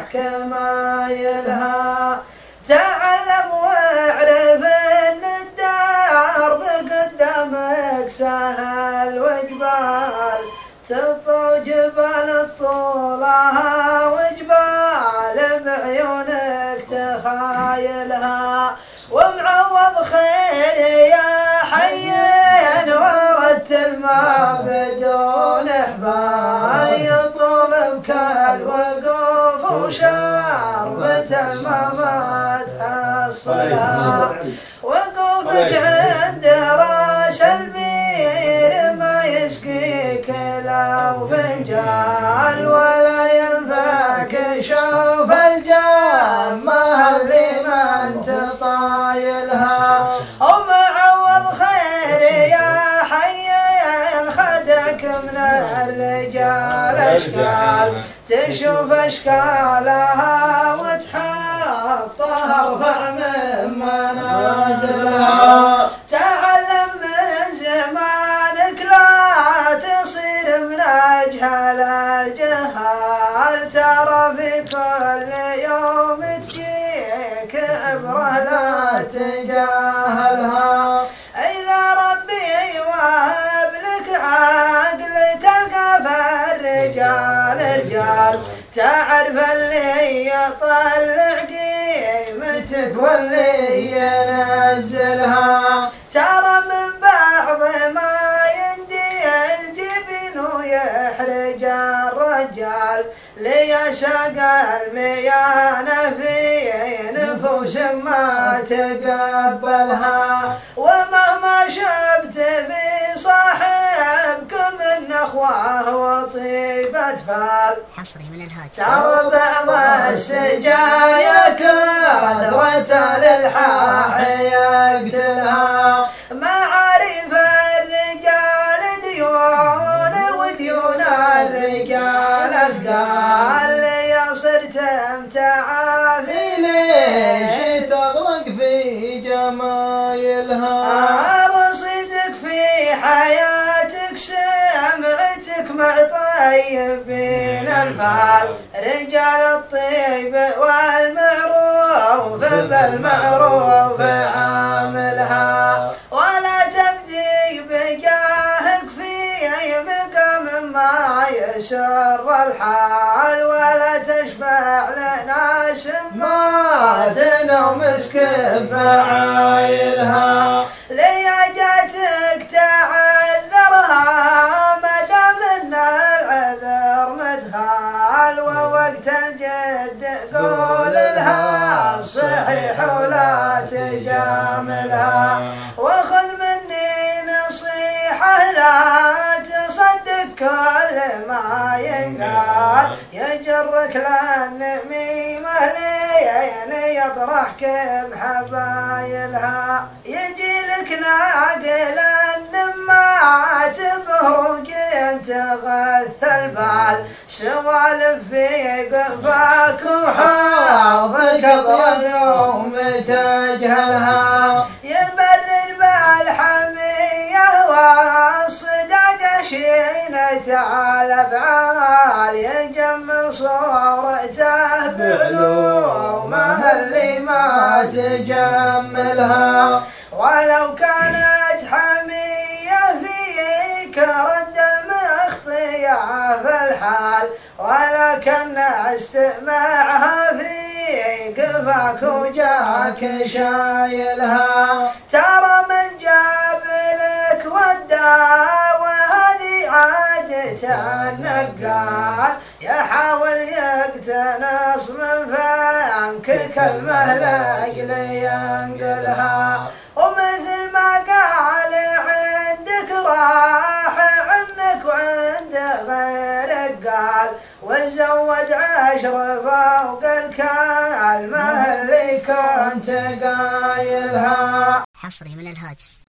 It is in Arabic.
كمايلها. تعلم واعرف ان الدار بقدامك سهل وجبال تطو جبال طولها وجبال بعيونك تخايلها. ومعوض خير يا حي ورتل ما بدون احبال يطول بك الوقوف وشربة الماء تحصلها. وقوفك عند راس البير ما يسقيك لو فنجال ولا ينفعك شوف الجامة لمن تطايلها. ومعوض خير يا حي خدعك من الرجال اشكال تشوف اشكالها وتحطها ارفع من منازلها. تعلم من زمانك لا تصير من اجهل الجهال ترى في كل يوم تجيك عبره لا تجاهلها. اذا ربي وهب لك عقل تلقى في الرجال رجال تعرف اللي يطلع قيمتك واللي ينزلها. ترى من بعض ما يندي الجبن ويحرج الرجال ليساق الميانة في نفوس ما تقبلها. ومهما شفت في صاحبكم النخوة وطيبة فال حصري من الهاج ترى بعض السجايا كثرة للحاح يقتلها. معارف الرجال ديون وديون الرجال اثقال يا صرت متعافي ليش تغرق في جمايلها. رصيدك في حياتك سمعتك مع طيبين الفال رجال الطيب والمعروف بالمعروف عاملها. ولا تبدي بجاهك في مقام ما يسر الحال ولا تشفع لناس ماتن ومسكن فعايلها. لياجاتك تعذرها ما دام ان العذر مدخال ووقت الجد قول لها صحيح ولا تجاملها. وخذ مني نصيحة لا تصدق كل ما ينقال يجرك للنميمة لين يطرحك بحبايلها. يجي لك ناقل النمات بهرج تغث البال سوالف في قفاك وحاضك اضرب يوم تجهلها. يبرر بالحمية والصدق شينة على افعال يجمل صورته بعلومه اللي ما تجملها. ولو كانت حمية فيك رد المخطية في الحال ولكن استمعها في قفاك وجاك شايلها. ترى من جاب لك وداه وهذه عادة النقال يحاول يقتنص من فمك كلمة لأجل ينقلها. ومثل ما قال عندك راح عنك وعند غيرك قال وزود 10 فوق الكلمة اللي كنت قايلها. حصري من الهاجس.